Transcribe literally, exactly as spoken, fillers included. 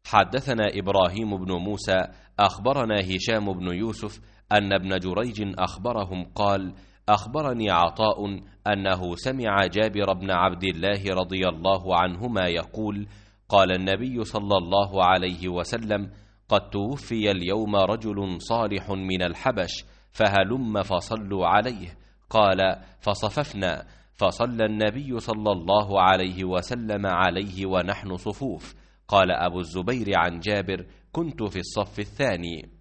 حدثنا إبراهيم بن موسى أخبرنا هشام بن يوسف أن ابن جريج أخبرهم قال: أخبرني عطاء أنه سمع جابر بن عبد الله رضي الله عنهما يقول: قال النبي صلى الله عليه وسلم: قد توفي اليوم رجل صالح من الحبش، فهلم فصلوا عليه. قال: فصففنا، فصلى النبي صلى الله عليه وسلم عليه ونحن صفوف. قال أبو الزبير عن جابر: كنت في الصف الثاني.